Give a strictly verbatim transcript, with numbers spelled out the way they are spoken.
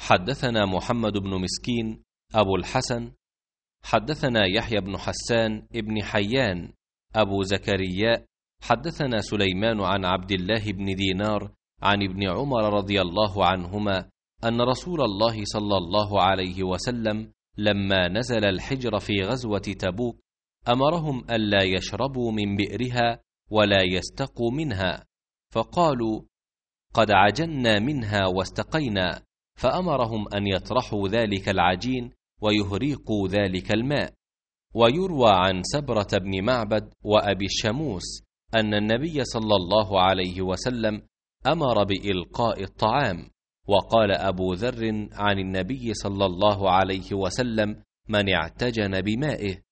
حدثنا محمد بن مسكين أبو الحسن حدثنا يحيى بن حسان ابن حيان أبو زكريا حدثنا سليمان عن عبد الله بن دينار عن ابن عمر رضي الله عنهما أن رسول الله صلى الله عليه وسلم لما نزل الحجر في غزوة تبوك أمرهم ألا يشربوا من بئرها ولا يستقوا منها، فقالوا قد عجنا منها واستقينا، فأمرهم أن يطرحوا ذلك العجين ويهريقوا ذلك الماء. ويروى عن سبرة بن معبد وأبي الشموس أن النبي صلى الله عليه وسلم أمر بإلقاء الطعام. وقال أبو ذر عن النبي صلى الله عليه وسلم من اعتجن بمائه